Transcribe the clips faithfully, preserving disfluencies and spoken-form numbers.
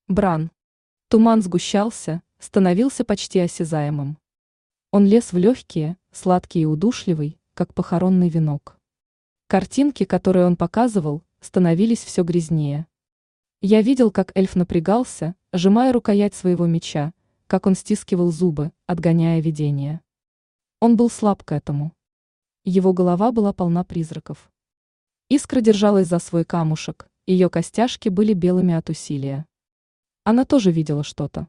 Бран. Туман сгущался, становился почти осязаемым. Он лез в легкие, сладкий и удушливый, как похоронный венок. Картинки, которые он показывал, становились все грязнее. Я видел, как эльф напрягался, сжимая рукоять своего меча, как он стискивал зубы, отгоняя видение. Он был слаб к этому. Его голова была полна призраков. Искра держалась за свой камушек, ее костяшки были белыми от усилия. Она тоже видела что-то.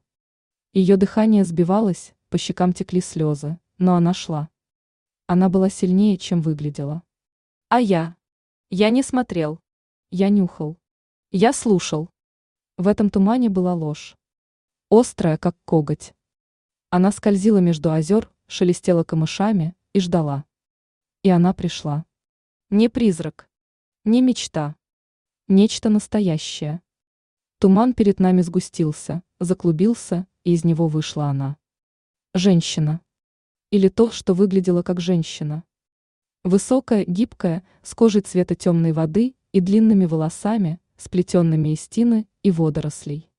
Ее дыхание сбивалось, по щекам текли слезы, но она шла. Она была сильнее, чем выглядела. А я? Я не смотрел. Я нюхал. Я слушал. В этом тумане была ложь. Острая, как коготь. Она скользила между озер, шелестела камышами и ждала. И она пришла. Не призрак. Не мечта. Нечто настоящее. Туман перед нами сгустился, заклубился, и из него вышла она. Женщина. Или то, что выглядело как женщина. Высокая, гибкая, с кожей цвета темной воды и длинными волосами, сплетенными из тины и водорослей.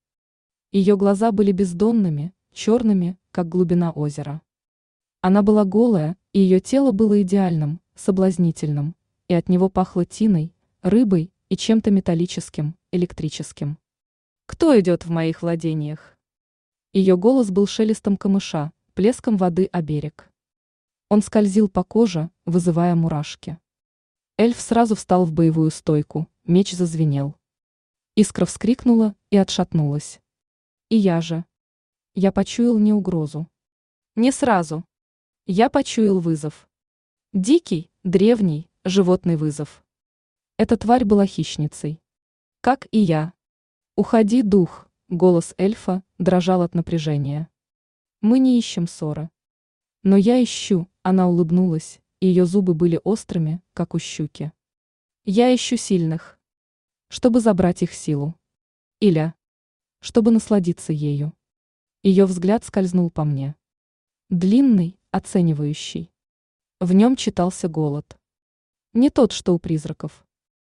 Ее глаза были бездонными, черными, как глубина озера. Она была голая, и ее тело было идеальным, соблазнительным, и от него пахло тиной, рыбой и чем-то металлическим, электрическим. Кто идет в моих владениях? Ее голос был шелестом камыша, плеском воды о берег. Он скользил по коже, вызывая мурашки. Эльф сразу встал в боевую стойку, меч зазвенел. Искра вскрикнула и отшатнулась. И я же. Я почуял не угрозу. Не сразу. Я почуял вызов. Дикий, древний, животный вызов. Эта тварь была хищницей. Как и я. «Уходи, дух!» — голос эльфа дрожал от напряжения. «Мы не ищем ссоры». «Но я ищу», — она улыбнулась, и ее зубы были острыми, как у щуки. «Я ищу сильных, чтобы забрать их силу. Или чтобы насладиться ею». Ее взгляд скользнул по мне. Длинный, оценивающий. В нем читался голод. Не тот, что у призраков.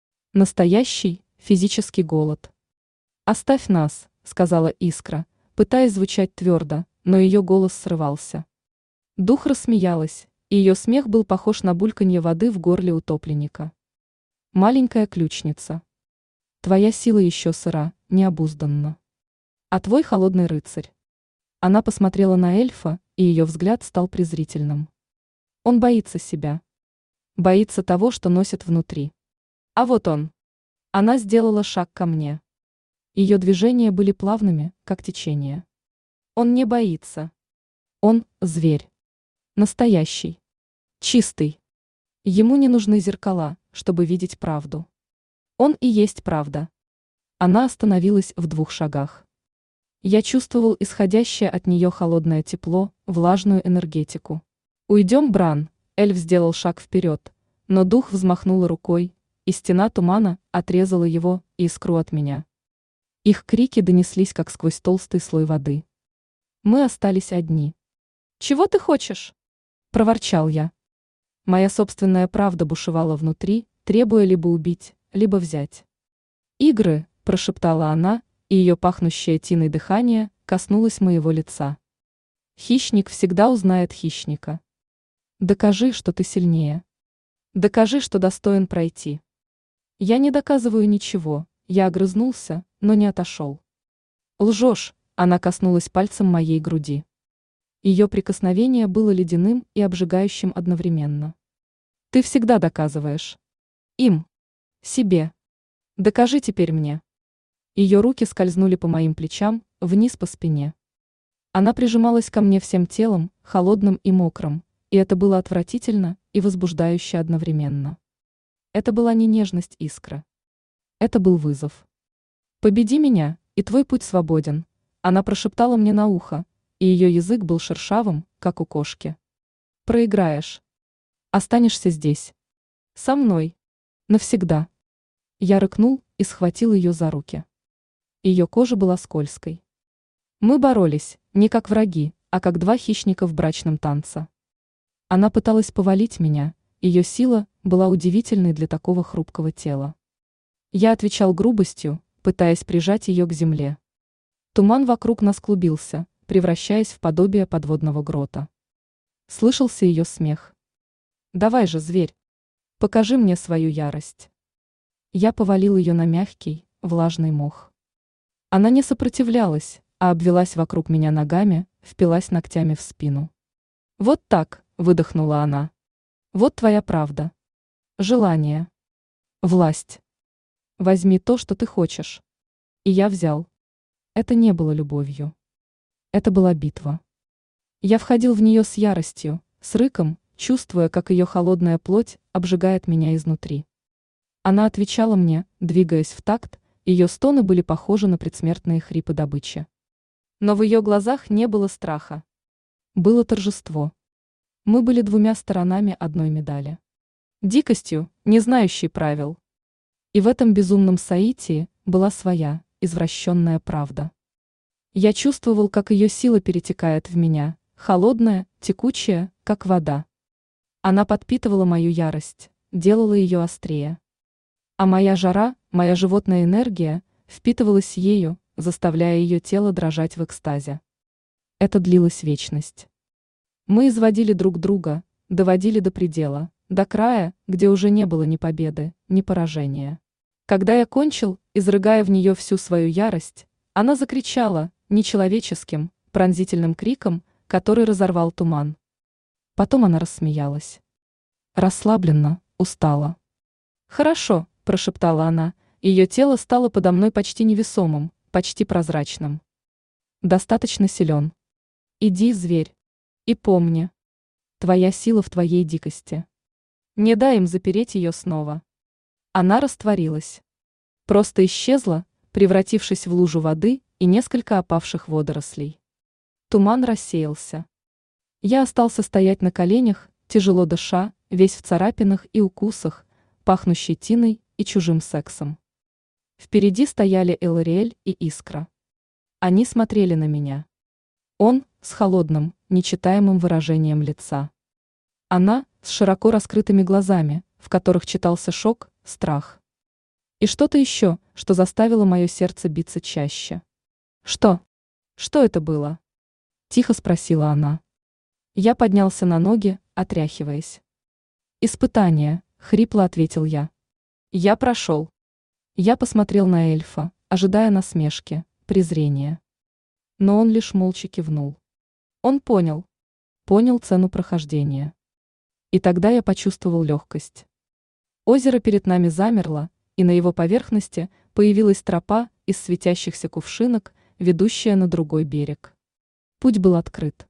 Настоящий, физический голод. «Оставь нас», — сказала Искра, пытаясь звучать твердо, но ее голос срывался. Дух рассмеялась, и ее смех был похож на бульканье воды в горле утопленника. «Маленькая ключница. Твоя сила еще сыра, необузданна. А твой холодный рыцарь». Она посмотрела на эльфа, и ее взгляд стал презрительным. Он боится себя. Боится того, что носит внутри. А вот он. Она сделала шаг ко мне. Ее движения были плавными, как течение. Он не боится. Он – зверь. Настоящий. Чистый. Ему не нужны зеркала, чтобы видеть правду. Он и есть правда. Она остановилась в двух шагах. Я чувствовал исходящее от нее холодное тепло, влажную энергетику. «Уйдем, Бран!» Эльф сделал шаг вперед, но дух взмахнула рукой, и стена тумана отрезала его и искру от меня. Их крики донеслись, как сквозь толстый слой воды. Мы остались одни. «Чего ты хочешь?» – проворчал я. Моя собственная правда бушевала внутри, требуя либо убить, либо взять. «Игры», – прошептала она, и ее пахнущее тиной дыхание коснулось моего лица. «Хищник всегда узнает хищника. Докажи, что ты сильнее. Докажи, что достоин пройти». Я не доказываю ничего, я огрызнулся, но не отошел. «Лжешь», — она коснулась пальцем моей груди. Ее прикосновение было ледяным и обжигающим одновременно. «Ты всегда доказываешь. Им. Себе. Докажи теперь мне». Ее руки скользнули по моим плечам, вниз по спине. Она прижималась ко мне всем телом, холодным и мокрым, и это было отвратительно и возбуждающе одновременно. Это была не нежность Искры. Это был вызов. «Победи меня, и твой путь свободен», — она прошептала мне на ухо, и ее язык был шершавым, как у кошки. «Проиграешь. Останешься здесь. Со мной. Навсегда». Я рыкнул и схватил ее за руки. Ее кожа была скользкой. Мы боролись, не как враги, а как два хищника в брачном танце. Она пыталась повалить меня, ее сила была удивительной для такого хрупкого тела. Я отвечал грубостью, пытаясь прижать ее к земле. Туман вокруг нас клубился, превращаясь в подобие подводного грота. Слышался ее смех. «Давай же, зверь, покажи мне свою ярость». Я повалил ее на мягкий, влажный мох. Она не сопротивлялась, а обвелась вокруг меня ногами, впилась ногтями в спину. «Вот так», — выдохнула она. «Вот твоя правда. Желание. Власть. Возьми то, что ты хочешь». И я взял. Это не было любовью. Это была битва. Я входил в нее с яростью, с рыком, чувствуя, как ее холодная плоть обжигает меня изнутри. Она отвечала мне, двигаясь в такт, ее стоны были похожи на предсмертные хрипы добычи. Но в ее глазах не было страха. Было торжество. Мы были двумя сторонами одной медали. Дикостью, не знающей правил. И в этом безумном соитии была своя, извращенная правда. Я чувствовал, как ее сила перетекает в меня, холодная, текучая, как вода. Она подпитывала мою ярость, делала ее острее. А моя жара, моя животная энергия, впитывалась ею, заставляя ее тело дрожать в экстазе. Это длилась вечность. Мы изводили друг друга, доводили до предела, до края, где уже не было ни победы, ни поражения. Когда я кончил, изрыгая в нее всю свою ярость, она закричала нечеловеческим, пронзительным криком, который разорвал туман. Потом она рассмеялась. Расслабленно, устала. «Хорошо», – прошептала она, ее тело стало подо мной почти невесомым, почти прозрачным. «Достаточно силен. Иди, зверь. И помни, твоя сила в твоей дикости. Не дай им запереть ее снова». Она растворилась. Просто исчезла, превратившись в лужу воды и несколько опавших водорослей. Туман рассеялся. Я остался стоять на коленях, тяжело дыша, весь в царапинах и укусах, пахнущий тиной и чужим сексом. Впереди стояли Элариэль и Искра. Они смотрели на меня. Он с холодным, нечитаемым выражением лица. Она с широко раскрытыми глазами, в которых читался шок, страх. И что-то еще, что заставило мое сердце биться чаще. «Что? Что это было?» – тихо спросила она. Я поднялся на ноги, отряхиваясь. «Испытание», – хрипло ответил я. «Я прошел». Я посмотрел на эльфа, ожидая насмешки, презрения. Но он лишь молча кивнул. Он понял. Понял цену прохождения. И тогда я почувствовал легкость. Озеро перед нами замерло, и на его поверхности появилась тропа из светящихся кувшинок, ведущая на другой берег. Путь был открыт.